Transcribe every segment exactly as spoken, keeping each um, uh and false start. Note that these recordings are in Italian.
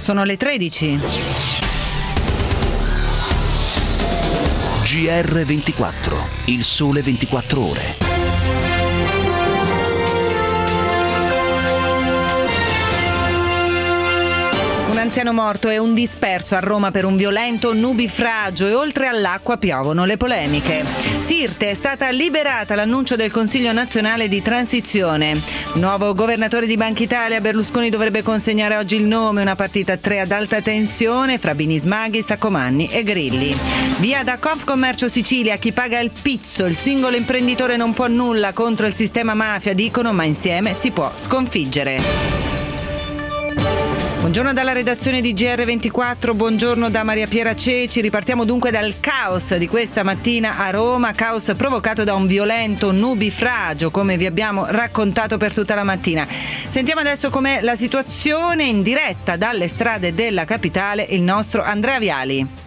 Sono le tredici. G R ventiquattro, il sole ventiquattro ore. Un anziano morto e un disperso a Roma per un violento nubifragio e oltre all'acqua piovono le polemiche. Sirte, è stata liberata l'annuncio del Consiglio nazionale di transizione. Nuovo governatore di Banca Italia, Berlusconi dovrebbe consegnare oggi il nome, una partita a tre ad alta tensione fra Binismaghi, Saccomanni e Grilli. Via da Confcommercio Sicilia, chi paga il pizzo, il singolo imprenditore non può nulla contro il sistema mafia, dicono, ma insieme si può sconfiggere. Buongiorno dalla redazione di G R ventiquattro, buongiorno da Maria Piera Ceci. Ripartiamo dunque dal caos di questa mattina a Roma, caos provocato da un violento nubifragio, come vi abbiamo raccontato per tutta la mattina. Sentiamo adesso com'è la situazione in diretta dalle strade della capitale, il nostro Andrea Viali.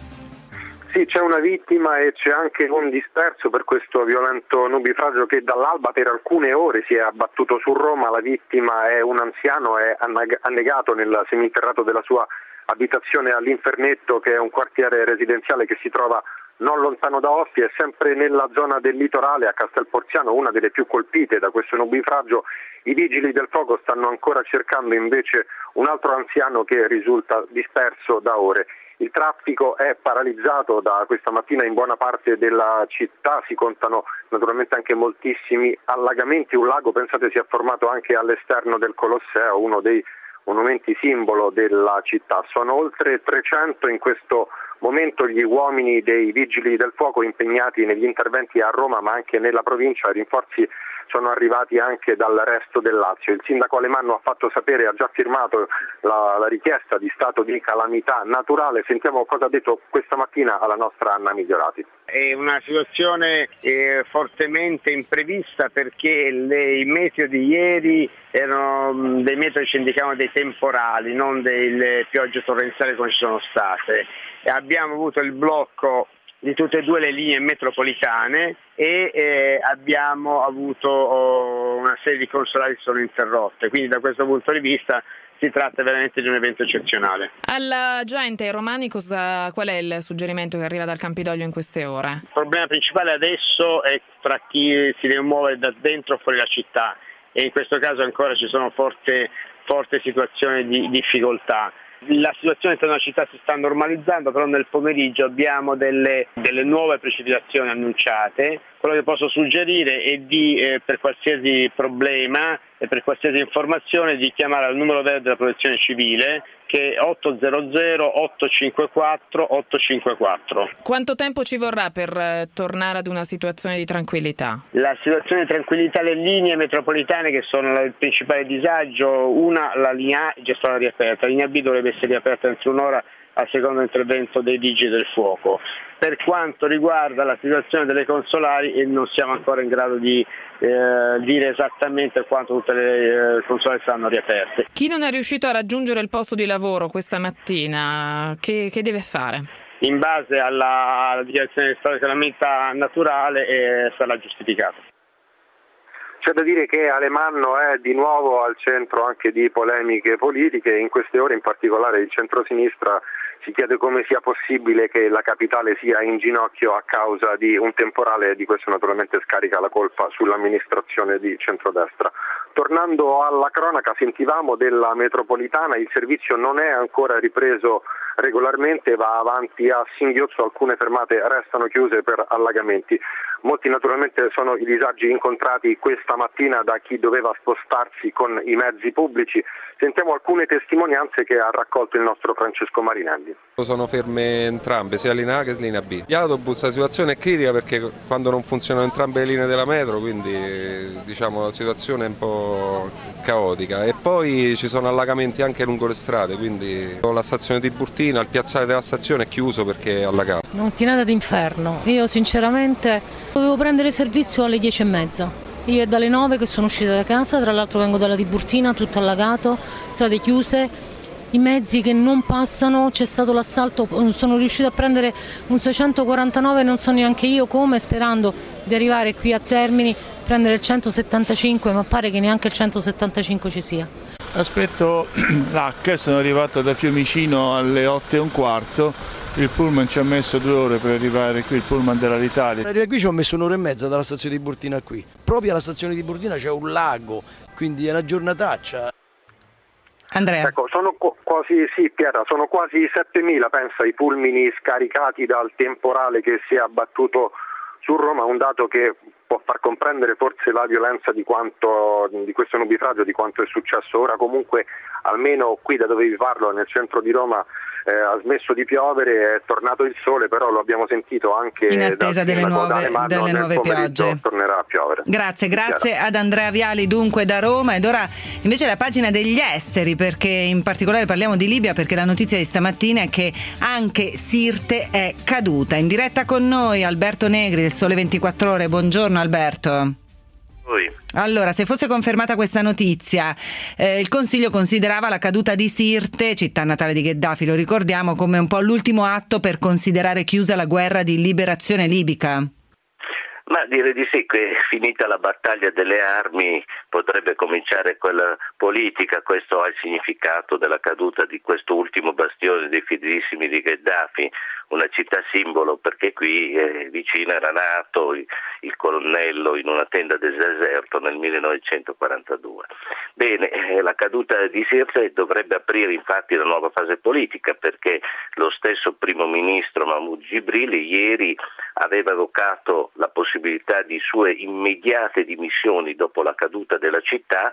Sì, c'è una vittima e c'è anche un disperso per questo violento nubifragio che dall'alba per alcune ore si è abbattuto su Roma. La vittima è un anziano, è annegato nel seminterrato della sua abitazione all'Infernetto, che è un quartiere residenziale che si trova non lontano da Ostia, è sempre nella zona del litorale, a Castelporziano, una delle più colpite da questo nubifragio. I vigili del fuoco stanno ancora cercando invece un altro anziano che risulta disperso da ore. Il traffico è paralizzato da questa mattina in buona parte della città, si contano naturalmente anche moltissimi allagamenti, un lago, pensate, si è formato anche all'esterno del Colosseo, uno dei monumenti simbolo della città. Sono oltre trecento in questo momento gli uomini dei vigili del fuoco impegnati negli interventi a Roma ma anche nella provincia. I rinforzi sono arrivati anche dal resto del Lazio. Il sindaco Alemanno ha fatto sapere, ha già firmato la, la richiesta di stato di calamità naturale. Sentiamo cosa ha detto questa mattina alla nostra Anna Migliorati. È una situazione eh, fortemente imprevista perché le, i meteo di ieri erano dei metodi che ci indicavano dei temporali, non delle piogge torrenziali come ci sono state. E abbiamo avuto il blocco di tutte e due le linee metropolitane e eh, abbiamo avuto oh, una serie di consolari che sono interrotte, quindi da questo punto di vista si tratta veramente di un evento eccezionale. Alla gente, ai romani, cosa, qual è il suggerimento che arriva dal Campidoglio in queste ore? Il problema principale adesso è tra chi si deve muovere da dentro o fuori la città e in questo caso ancora ci sono forti forti situazioni di difficoltà. La situazione tra la città si sta normalizzando, però nel pomeriggio abbiamo delle, delle nuove precipitazioni annunciate. Quello che posso suggerire è di, eh, per qualsiasi problema e per qualsiasi informazione, di chiamare al numero verde della Protezione Civile, che è otto zero zero otto cinque quattro otto cinque quattro. Quanto tempo ci vorrà per eh, tornare ad una situazione di tranquillità? La situazione di tranquillità, le linee metropolitane che sono il principale disagio, una, la linea A è già stata riaperta, la linea B dovrebbe essere riaperta entro un'ora al secondo intervento dei vigili del fuoco. Per quanto riguarda la situazione delle consolari, non siamo ancora in grado di eh, dire esattamente quanto tutte le eh, consolari saranno riaperte. Chi non è riuscito a raggiungere il posto di lavoro questa mattina, che, che deve fare? In base alla, alla dichiarazione di stato di calamità naturale eh, sarà giustificato. C'è da dire che Alemanno è di nuovo al centro anche di polemiche politiche. In queste ore in particolare il centrosinistra si chiede come sia possibile che la capitale sia in ginocchio a causa di un temporale, e di questo naturalmente scarica la colpa sull'amministrazione di centrodestra. Tornando alla cronaca, sentivamo della metropolitana, il servizio non è ancora ripreso regolarmente, va avanti a singhiozzo, alcune fermate restano chiuse per allagamenti. Molti naturalmente sono i disagi incontrati questa mattina da chi doveva spostarsi con i mezzi pubblici. Sentiamo alcune testimonianze che ha raccolto il nostro Francesco Marinelli. Sono ferme entrambe, sia linea A che linea B. Gli autobus, la situazione è critica perché quando non funzionano entrambe le linee della metro, quindi diciamo la situazione è un po' caotica. E poi ci sono allagamenti anche lungo le strade, quindi la stazione di Tiburtina, il piazzale della stazione è chiuso perché è allagato. Una mattinata d'inferno. Io sinceramente dovevo prendere servizio alle dieci e mezza. Io è dalle nove che sono uscita da casa, tra l'altro vengo dalla Tiburtina, tutto allagato, strade chiuse, i mezzi che non passano, c'è stato l'assalto, sono riuscita a prendere un seicentoquarantanove, non so neanche io come, sperando di arrivare qui a Termini, prendere il centosettantacinque, ma pare che neanche il centosettantacinque ci sia. Aspetto l'H, sono arrivato da Fiumicino alle otto e un quarto, il pullman ci ha messo due ore per arrivare qui, il pullman dell'Alitalia. Per arrivare qui ci ho messo un'ora e mezza dalla stazione di Burtina qui. Proprio alla stazione di Burtina c'è un lago, quindi è una giornataccia. Andrea. Ecco, sono quasi, sì Piera, sono quasi settemila, pensa, i fulmini scaricati dal temporale che si è abbattuto su Roma, un dato che può far comprendere forse la violenza di quanto di questo nubifragio, di quanto è successo ora. Comunque almeno qui da dove vi parlo, nel centro di Roma, eh, ha smesso di piovere, è tornato il sole, però lo abbiamo sentito anche in attesa delle nuove, delle nuove piogge. Tornerà a piovere. Grazie, grazie ad Andrea Viali dunque da Roma. Ed ora invece la pagina degli esteri, perché in particolare parliamo di Libia, perché la notizia di stamattina è che anche Sirte è caduta. In diretta con noi Alberto Negri del Sole ventiquattro Ore. Buongiorno Alberto. Allora, se fosse confermata questa notizia, eh, il Consiglio considerava la caduta di Sirte, città natale di Gheddafi, lo ricordiamo, come un po' l'ultimo atto per considerare chiusa la guerra di liberazione libica. Ma direi di sì, che finita la battaglia delle armi potrebbe cominciare quella politica. Questo ha il significato della caduta di questo ultimo bastione dei fedelissimi di Gheddafi, una città simbolo, perché qui eh, vicino era nato il, il colonnello in una tenda del deserto nel millenovecentoquarantadue. Bene, eh, la caduta di Sirte dovrebbe aprire infatti la nuova fase politica, perché lo stesso primo ministro Mahmoud Jibril ieri aveva evocato la possibilità di sue immediate dimissioni dopo la caduta della città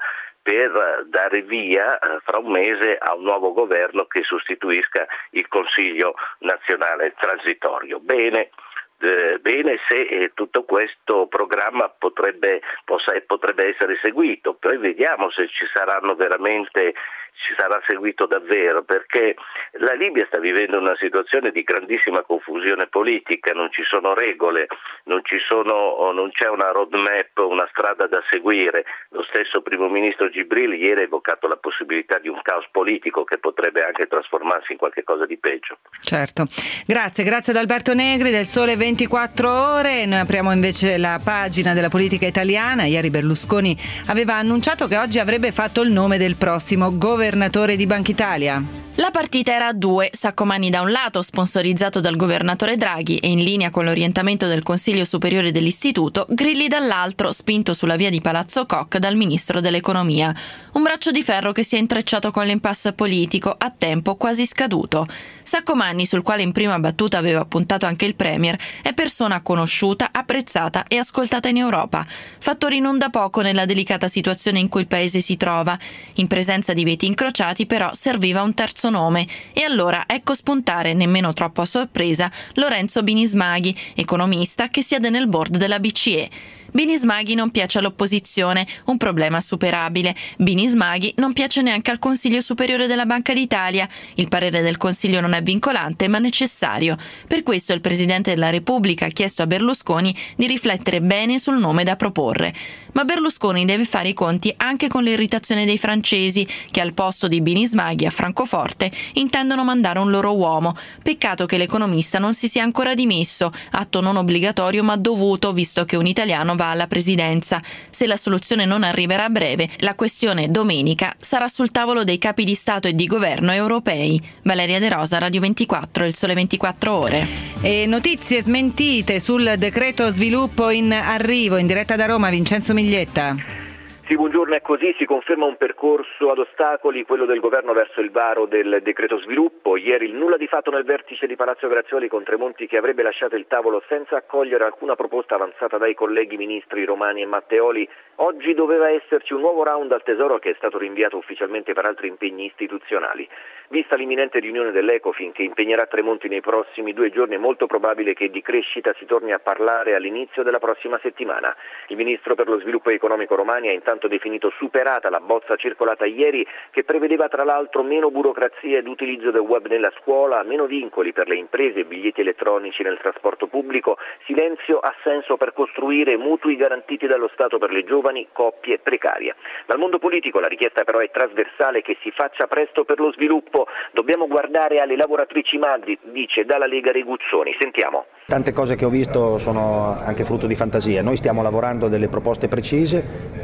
per dare via eh, fra un mese a un nuovo governo che sostituisca il Consiglio nazionale transitorio. Bene, eh, bene se eh, tutto questo programma potrebbe, possa, potrebbe essere seguito, poi vediamo se ci saranno veramente ci sarà seguito davvero, perché la Libia sta vivendo una situazione di grandissima confusione politica, non ci sono regole, non ci sono, non c'è una roadmap, una strada da seguire. Lo stesso primo ministro Jibril ieri ha evocato la possibilità di un caos politico che potrebbe anche trasformarsi in qualche cosa di peggio. Certo, grazie, grazie ad Alberto Negri del Sole ventiquattro Ore. Noi apriamo invece la pagina della politica italiana. Ieri Berlusconi aveva annunciato che oggi avrebbe fatto il nome del prossimo governatore di Banca Italia. La partita era a due, Saccomanni da un lato, sponsorizzato dal governatore Draghi e in linea con l'orientamento del Consiglio Superiore dell'Istituto, Grilli dall'altro, spinto sulla via di Palazzo Koch dal Ministro dell'Economia. Un braccio di ferro che si è intrecciato con l'impasse politico a tempo quasi scaduto. Saccomanni, sul quale in prima battuta aveva puntato anche il Premier, è persona conosciuta, apprezzata e ascoltata in Europa. Fattore non da poco nella delicata situazione in cui il paese si trova. In presenza di veti incrociati, però, serviva un terzo nome. E allora ecco spuntare, nemmeno troppo a sorpresa, Lorenzo Binismaghi, economista che siede nel board della B C E. Binismaghi non piace all'opposizione, un problema superabile. Binismaghi non piace neanche al Consiglio Superiore della Banca d'Italia. Il parere del Consiglio non è vincolante ma necessario. Per questo il Presidente della Repubblica ha chiesto a Berlusconi di riflettere bene sul nome da proporre. Ma Berlusconi deve fare i conti anche con l'irritazione dei francesi, che al posto di Binismaghi a Francoforte intendono mandare un loro uomo. Peccato che l'economista non si sia ancora dimesso, atto non obbligatorio ma dovuto, visto che un italiano va alla presidenza. Se la soluzione non arriverà a breve, la questione domenica sarà sul tavolo dei capi di Stato e di governo europei. Valeria De Rosa, Radio ventiquattro, Il Sole ventiquattro Ore. E notizie smentite sul decreto sviluppo in arrivo. In diretta da Roma, Vincenzo Miglietta. Sì, buongiorno, è così, si conferma un percorso ad ostacoli, quello del governo verso il varo del decreto sviluppo. Ieri il nulla di fatto nel vertice di Palazzo Grazioli con Tremonti che avrebbe lasciato il tavolo senza accogliere alcuna proposta avanzata dai colleghi ministri Romani e Matteoli. Oggi doveva esserci un nuovo round al Tesoro che è stato rinviato ufficialmente per altri impegni istituzionali. Vista l'imminente riunione dell'Ecofin che impegnerà Tremonti nei prossimi due giorni, è molto probabile che di crescita si torni a parlare all'inizio della prossima settimana. Il ministro per lo sviluppo economico Romani ha intanto definito superata la bozza circolata ieri che prevedeva tra l'altro meno burocrazia ed utilizzo del web nella scuola, meno vincoli per le imprese, biglietti elettronici nel trasporto pubblico, silenzio assenso per costruire mutui garantiti dallo Stato per le giovani coppie precarie. Dal mondo politico la richiesta però è trasversale che si faccia presto per lo sviluppo. Dobbiamo guardare alle lavoratrici madri, dice dalla Lega Reguzzoni. Sentiamo. Tante cose che ho visto sono anche frutto di fantasia. Noi stiamo lavorando delle proposte precise, quello che ci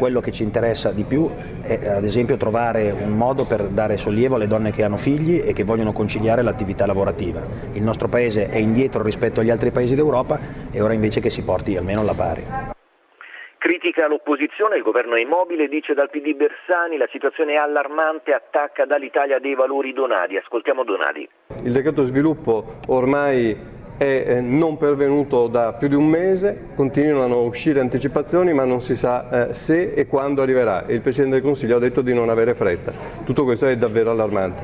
interessa di più è ad esempio trovare un modo per dare sollievo alle donne che hanno figli e che vogliono conciliare l'attività lavorativa. Il nostro paese è indietro rispetto agli altri paesi d'Europa e ora invece che si porti almeno alla pari. Critica l'opposizione, il governo è immobile, dice dal P D Bersani, la situazione è allarmante, attacca dall'Italia dei Valori Donadi. Ascoltiamo Donadi. Il decreto sviluppo ormai è non pervenuto da più di un mese, continuano a uscire anticipazioni ma non si sa eh, se e quando arriverà e il Presidente del Consiglio ha detto di non avere fretta. Tutto questo è davvero allarmante.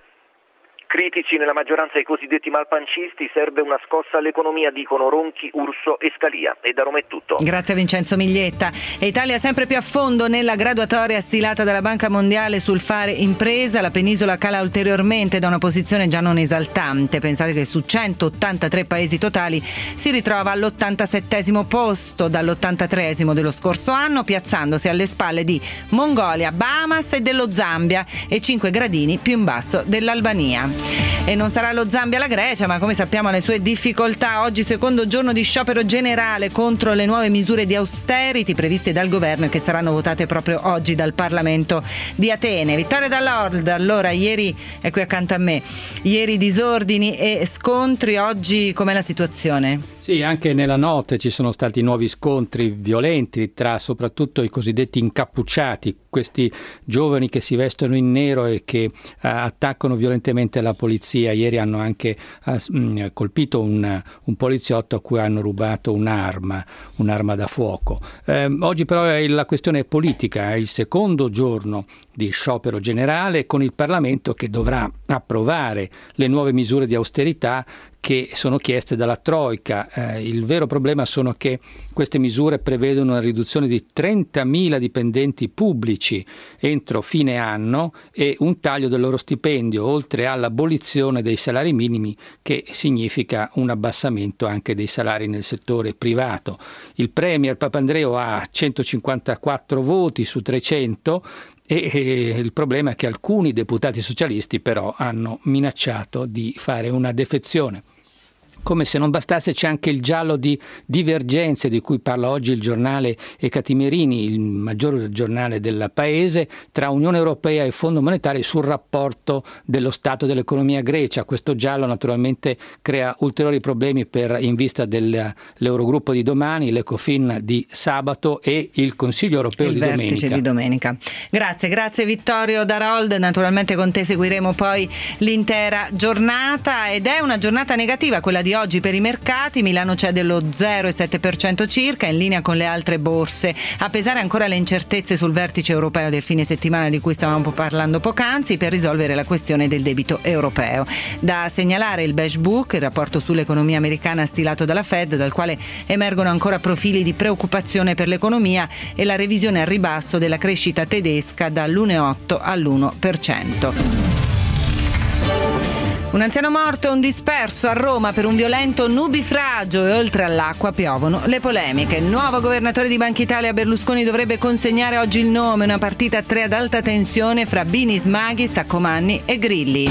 Critici nella maggioranza i cosiddetti malpancisti, serve una scossa all'economia, dicono Ronchi, Urso e Scalia. E da Roma è tutto. Grazie a Vincenzo Miglietta. E Italia sempre più a fondo nella graduatoria stilata dalla Banca Mondiale sul fare impresa. La penisola cala ulteriormente da una posizione già non esaltante. Pensate che su centottantatré paesi totali si ritrova all'ottantasettesimo posto dall'ottantatreesimo dello scorso anno, piazzandosi alle spalle di Mongolia, Bahamas e dello Zambia e cinque gradini più in basso dell'Albania. E non sarà lo Zambia la Grecia, ma come sappiamo ha le sue difficoltà. Oggi secondo giorno di sciopero generale contro le nuove misure di austerity previste dal governo e che saranno votate proprio oggi dal Parlamento di Atene. Vittorio Dall'Ord, allora ieri è qui accanto a me, ieri disordini e scontri, oggi com'è la situazione? Sì, anche nella notte ci sono stati nuovi scontri violenti tra soprattutto i cosiddetti incappucciati, questi giovani che si vestono in nero e che uh, attaccano violentemente la polizia. Ieri hanno anche uh, colpito un, un poliziotto a cui hanno rubato un'arma, un'arma da fuoco. Eh, oggi però la questione è politica, è il secondo giorno di sciopero generale con il Parlamento che dovrà approvare le nuove misure di austerità che sono chieste dalla Troika. Eh, il vero problema sono che queste misure prevedono una riduzione di trentamila dipendenti pubblici entro fine anno e un taglio del loro stipendio, oltre all'abolizione dei salari minimi, che significa un abbassamento anche dei salari nel settore privato. Il premier Papandreou ha centocinquantaquattro voti su trecento e, e il problema è che alcuni deputati socialisti però hanno minacciato di fare una defezione. Come se non bastasse c'è anche il giallo di divergenze di cui parla oggi il giornale E Catimerini, il maggior giornale del paese, tra Unione Europea e Fondo Monetario sul rapporto dello stato dell'economia grecia. Questo giallo naturalmente crea ulteriori problemi per in vista dell'Eurogruppo di domani, l'Ecofin di sabato e il Consiglio Europeo il di vertice domenica. di domenica. Grazie, grazie Vittorio Darold. Naturalmente con te seguiremo poi l'intera giornata ed è una giornata negativa quella di oggi per i mercati. Milano cede lo zero virgola sette per cento circa, in linea con le altre borse. A pesare ancora le incertezze sul vertice europeo del fine settimana di cui stavamo parlando poc'anzi per risolvere la questione del debito europeo. Da segnalare il Beige Book, il rapporto sull'economia americana stilato dalla Fed, dal quale emergono ancora profili di preoccupazione per l'economia e la revisione al ribasso della crescita tedesca dall'uno virgola otto all'uno per cento. Un anziano morto e un disperso a Roma per un violento nubifragio e oltre all'acqua piovono le polemiche. Il nuovo governatore di Banca Italia Berlusconi dovrebbe consegnare oggi il nome, una partita a tre ad alta tensione fra Bini, Smaghi, Saccomanni e Grilli.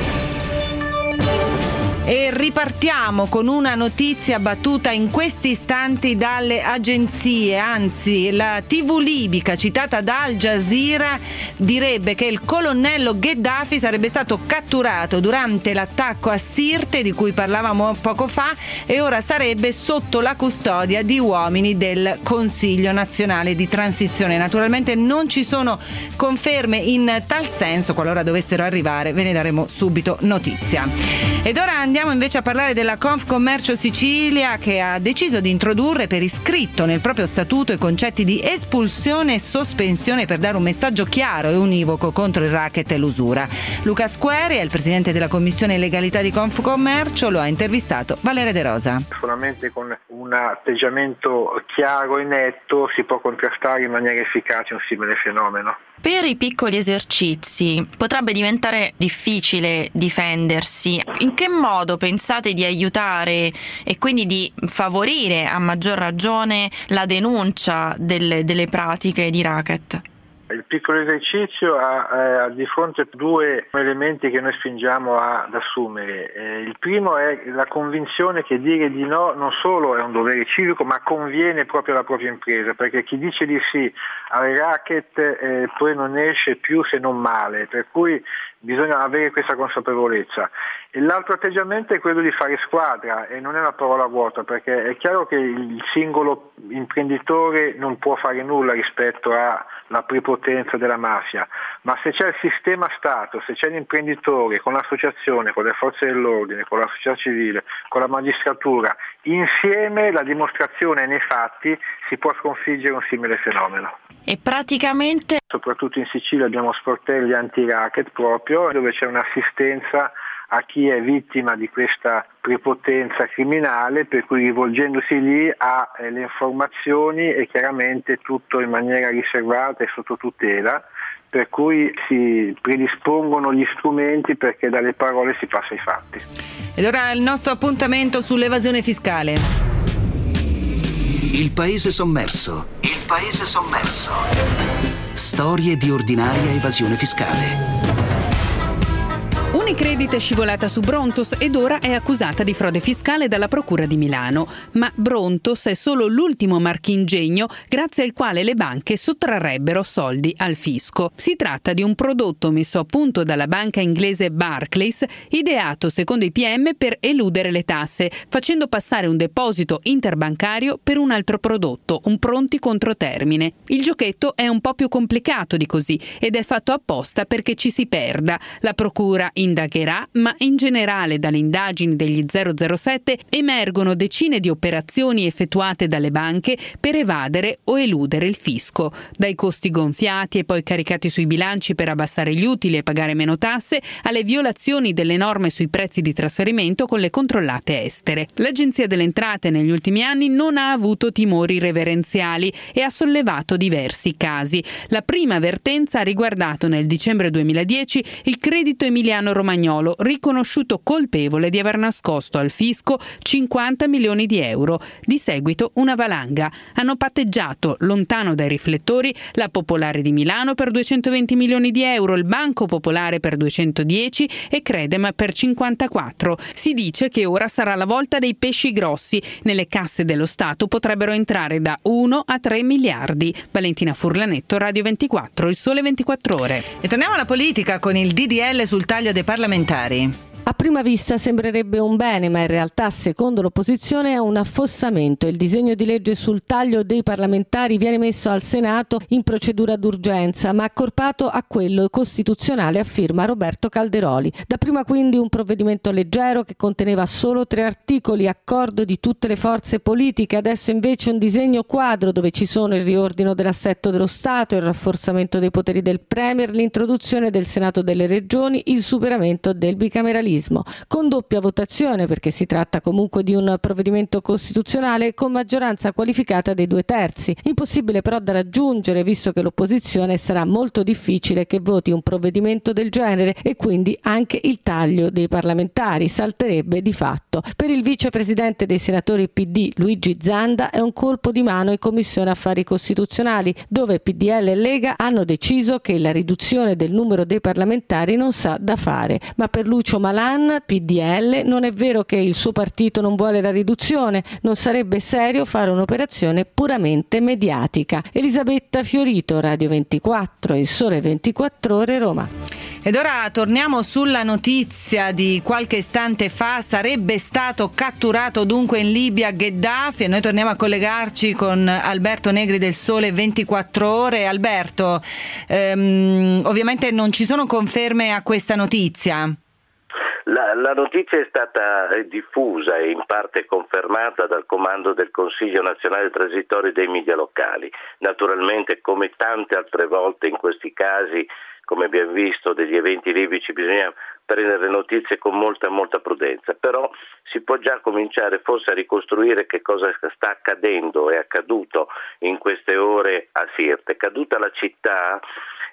E ripartiamo con una notizia battuta in questi istanti dalle agenzie, anzi la tivù libica citata da Al Jazeera direbbe che il colonnello Gheddafi sarebbe stato catturato durante l'attacco a Sirte di cui parlavamo poco fa e ora sarebbe sotto la custodia di uomini del Consiglio Nazionale di Transizione. Naturalmente non ci sono conferme in tal senso, qualora dovessero arrivare ve ne daremo subito notizia. Ed ora andiamo invece a parlare della Confcommercio Sicilia, che ha deciso di introdurre per iscritto nel proprio statuto i concetti di espulsione e sospensione per dare un messaggio chiaro e univoco contro il racket e l'usura. Luca Squeri è il presidente della commissione legalità di Confcommercio, lo ha intervistato Valeria De Rosa. Solamente con un atteggiamento chiaro e netto si può contrastare in maniera efficace un simile fenomeno. Per i piccoli esercizi potrebbe diventare difficile difendersi. In che modo pensate di aiutare e quindi di favorire a maggior ragione la denuncia delle, delle pratiche di racket? Il piccolo esercizio ha, ha di fronte due elementi che noi spingiamo ad assumere. Eh, il primo è la convinzione che dire di no non solo è un dovere civico, ma conviene proprio alla propria impresa, perché chi dice di sì al racket eh, poi non esce più se non male, per cui bisogna avere questa consapevolezza. E l'altro atteggiamento è quello di fare squadra, e non è una parola vuota, perché è chiaro che il singolo imprenditore non può fare nulla rispetto alla prepotenza della mafia, ma se c'è il sistema Stato, se c'è l'imprenditore con l'associazione, con le forze dell'ordine, con la società civile, con la magistratura, insieme la dimostrazione nei fatti si può sconfiggere un simile fenomeno. E praticamente, soprattutto in Sicilia abbiamo sportelli anti-racket proprio, dove c'è un'assistenza a chi è vittima di questa prepotenza criminale, per cui rivolgendosi lì ha eh, le informazioni e chiaramente tutto in maniera riservata e sotto tutela, per cui si predispongono gli strumenti perché dalle parole si passa ai fatti. Ed ora il nostro appuntamento sull'evasione fiscale. Il paese sommerso. Il paese sommerso. Storie di ordinaria evasione fiscale. Unicredit è scivolata su Brontos ed ora è accusata di frode fiscale dalla Procura di Milano. Ma Brontos è solo l'ultimo marchingegno grazie al quale le banche sottrarrebbero soldi al fisco. Si tratta di un prodotto messo a punto dalla banca inglese Barclays, ideato secondo i P M per eludere le tasse, facendo passare un deposito interbancario per un altro prodotto, un pronti controtermine. Il giochetto è un po' più complicato di così ed è fatto apposta perché ci si perda. La Procura indagherà, ma in generale dalle indagini degli zero zero sette emergono decine di operazioni effettuate dalle banche per evadere o eludere il fisco, dai costi gonfiati e poi caricati sui bilanci per abbassare gli utili e pagare meno tasse, alle violazioni delle norme sui prezzi di trasferimento con le controllate estere. L'Agenzia delle Entrate negli ultimi anni non ha avuto timori reverenziali e ha sollevato diversi casi. La prima vertenza ha riguardato nel dicembre duemiladieci il Credito Emiliano Romagnolo, riconosciuto colpevole di aver nascosto al fisco cinquanta milioni di euro. Di seguito una valanga. Hanno patteggiato, lontano dai riflettori, la Popolare di Milano per duecentoventi milioni di euro, il Banco Popolare per duecentodieci e Credem per cinquantaquattro. Si dice che ora sarà la volta dei pesci grossi. Nelle casse dello Stato potrebbero entrare da uno a tre miliardi. Valentina Furlanetto, Radio ventiquattro, Il Sole ventiquattro Ore. E torniamo alla politica con il D D L sul taglio dei parlamentari. A prima vista sembrerebbe un bene, ma in realtà, secondo l'opposizione, è un affossamento. Il disegno di legge sul taglio dei parlamentari viene messo al Senato in procedura d'urgenza, ma accorpato a quello costituzionale a firma Roberto Calderoli. Dapprima quindi un provvedimento leggero che conteneva solo tre articoli, accordo di tutte le forze politiche, adesso invece un disegno quadro dove ci sono il riordino dell'assetto dello Stato, il rafforzamento dei poteri del Premier, l'introduzione del Senato delle Regioni, il superamento del bicameralismo. Con doppia votazione, perché si tratta comunque di un provvedimento costituzionale con maggioranza qualificata dei due terzi. Impossibile però da raggiungere, visto che l'opposizione sarà molto difficile che voti un provvedimento del genere e quindi anche il taglio dei parlamentari salterebbe di fatto. Per il vicepresidente dei senatori P D Luigi Zanda è un colpo di mano in Commissione Affari Costituzionali, dove P D L e Lega hanno deciso che la riduzione del numero dei parlamentari non sa da fare. Ma per Lucio Malan, P D L, non è vero che il suo partito non vuole la riduzione, non sarebbe serio fare un'operazione puramente mediatica. Elisabetta Fiorito, Radio ventiquattro, Il Sole ventiquattro Ore, Roma. Ed ora torniamo sulla notizia di qualche istante fa. Sarebbe stato catturato dunque in Libia Gheddafi e noi torniamo a collegarci con Alberto Negri del Sole ventiquattro Ore. Alberto, ehm, ovviamente non ci sono conferme a questa notizia. La, la notizia è stata diffusa e in parte confermata dal comando del Consiglio Nazionale Transitorio dei Media Locali. Naturalmente, come tante altre volte in questi casi, come abbiamo visto, degli eventi libici, bisogna prendere notizie con molta molta prudenza, però si può già cominciare forse a ricostruire che cosa sta accadendo, è accaduto in queste ore a Sirte. È caduta la città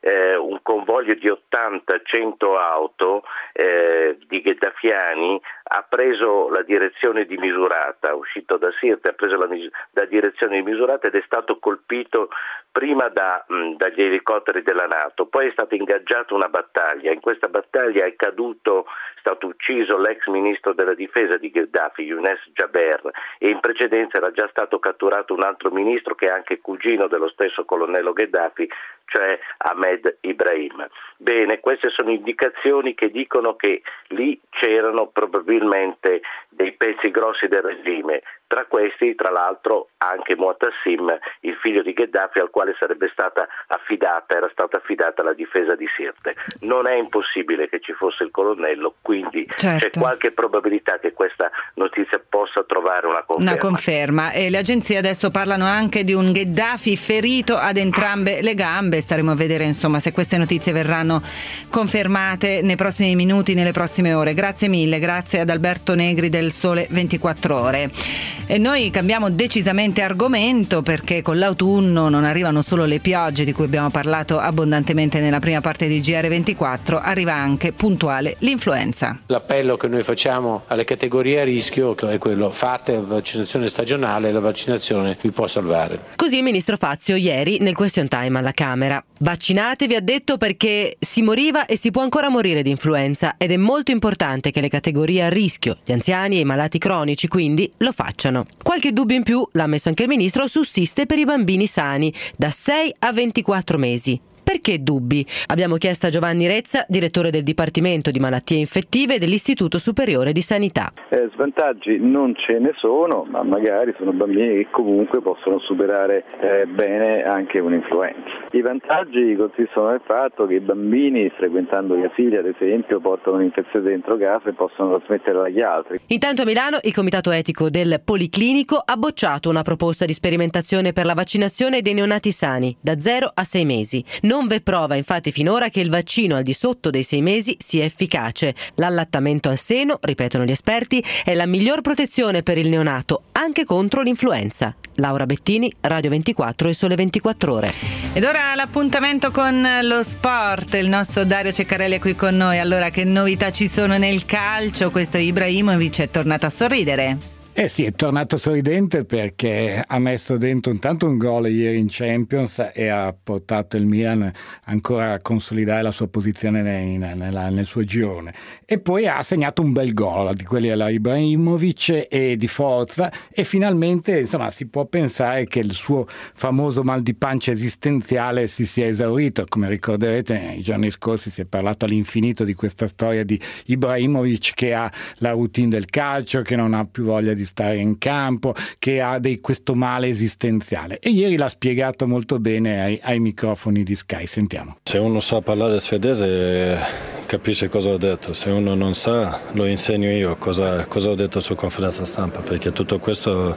eh, un convoglio di ottanta cento auto eh, di gheddafiani ha preso la direzione di Misurata, uscito da Sirte, ha preso la, la direzione di Misurata ed è stato colpito prima da, mh, dagli elicotteri della NATO, poi è stata ingaggiata una battaglia, in questa battaglia è caduto, è stato ucciso l'ex ministro della difesa di Gheddafi, Younes Jaber, e in precedenza era già stato catturato un altro ministro che è anche cugino dello stesso colonnello Gheddafi, cioè Ahmed Ibrahim. Bene, queste sono indicazioni che dicono che lì c'erano probabilmente dei pezzi grossi del regime, tra questi tra l'altro anche Mu'tassim, il figlio di Gheddafi, al quale sarebbe stata affidata, era stata affidata la difesa di Sirte. Non è impossibile che ci fosse il colonnello, quindi certo, c'è qualche probabilità che questa notizia possa trovare una conferma. Una conferma, e le agenzie adesso parlano anche di un Gheddafi ferito ad entrambe le gambe. Staremo a vedere insomma se queste notizie verranno confermate nei prossimi minuti, nelle prossime ore. Grazie mille, grazie ad Alberto Negri del Sole ventiquattro Ore. E noi cambiamo decisamente argomento, perché con l'autunno non arrivano solo le piogge di cui abbiamo parlato abbondantemente nella prima parte di G R ventiquattro, arriva anche puntuale l'influenza. L'appello che noi facciamo alle categorie a rischio è quello: fate la vaccinazione stagionale, la vaccinazione vi può salvare. Così il ministro Fazio ieri nel question time alla Camera. Vaccinatevi, ha detto, perché si moriva e si può ancora morire di influenza ed è molto importante che le categorie a rischio, gli anziani e i malati cronici, quindi lo facciano. Qualche dubbio in più, l'ha messo anche il ministro, sussiste per i bambini sani da sei a ventiquattro mesi. Perché dubbi? Abbiamo chiesto a Giovanni Rezza, direttore del Dipartimento di Malattie Infettive dell'Istituto Superiore di Sanità. Eh, svantaggi non ce ne sono, ma magari sono bambini che comunque possono superare eh, bene anche un'influenza. I vantaggi consistono nel fatto che i bambini, frequentando gli asili ad esempio, portano un'infezione dentro casa e possono trasmetterla agli altri. Intanto a Milano il Comitato Etico del Policlinico ha bocciato una proposta di sperimentazione per la vaccinazione dei neonati sani da zero a sei mesi. Non v'è prova infatti finora che il vaccino al di sotto dei sei mesi sia efficace. L'allattamento al seno, ripetono gli esperti, è la miglior protezione per il neonato, anche contro l'influenza. Laura Bettini, Radio ventiquattro e Sole ventiquattro Ore. Ed ora l'appuntamento con lo sport. Il nostro Dario Ceccarelli è qui con noi. Allora, che novità ci sono nel calcio? Questo Ibrahimovic è tornato a sorridere. Eh sì, è tornato sorridente perché ha messo dentro intanto un gol ieri in Champions e ha portato il Milan ancora a consolidare la sua posizione nel, nella, nel suo girone, e poi ha segnato un bel gol di quelli alla Ibrahimovic e di forza, e finalmente insomma si può pensare che il suo famoso mal di pancia esistenziale si sia esaurito. Come ricorderete, nei giorni scorsi si è parlato all'infinito di questa storia di Ibrahimovic che ha la routine del calcio, che non ha più voglia di stare in campo, che ha dei, questo male esistenziale, e ieri l'ha spiegato molto bene ai, ai microfoni di Sky. Sentiamo. Se uno sa parlare svedese capisce cosa ho detto, se uno non sa lo insegno io cosa, cosa ho detto su conferenza stampa, perché tutto questo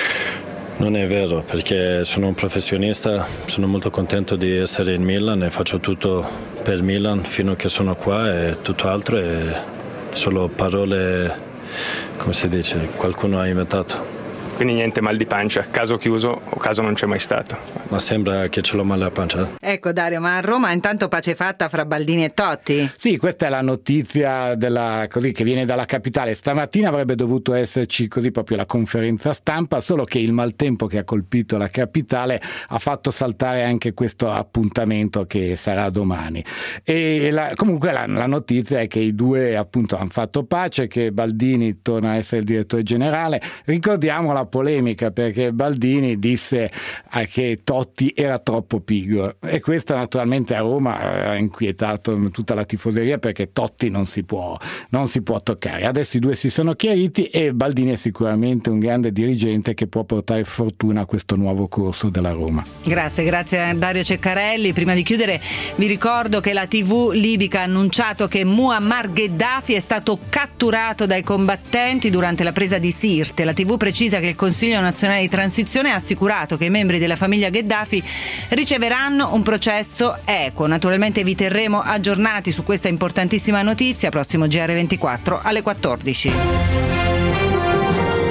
non è vero, perché sono un professionista, sono molto contento di essere in Milan e faccio tutto per Milan fino a che sono qua, e tutto altro è solo parole, come si dice, qualcuno ha inventato. Quindi niente mal di pancia, caso chiuso o caso non c'è mai stato. Ma sembra che ce l'ho male a pancia. Ecco Dario, ma a Roma intanto pace fatta fra Baldini e Totti? Sì, questa è la notizia della, così, che viene dalla capitale. Stamattina avrebbe dovuto esserci così proprio la conferenza stampa, solo che il maltempo che ha colpito la capitale ha fatto saltare anche questo appuntamento che sarà domani. E la, comunque la, la notizia è che i due appunto hanno fatto pace, che Baldini torna a essere il direttore generale. Ricordiamo la polemica, perché Baldini disse eh, che Totti era troppo pigro, e questo naturalmente a Roma ha inquietato tutta la tifoseria, perché Totti non si può non si può toccare. Adesso i due si sono chiariti e Baldini è sicuramente un grande dirigente che può portare fortuna a questo nuovo corso della Roma. Grazie, grazie a Dario Ceccarelli. Prima di chiudere vi ricordo che la tivù libica ha annunciato che Muammar Gheddafi è stato catturato dai combattenti durante la presa di Sirte. La tivù precisa che il Consiglio nazionale di transizione ha assicurato che i membri della famiglia Gheddafi riceveranno un processo equo. Naturalmente vi terremo aggiornati su questa importantissima notizia. Prossimo G R ventiquattro alle quattordici.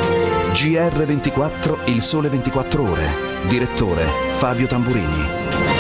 G R ventiquattro, il Sole ventiquattro Ore. Direttore Fabio Tamburini.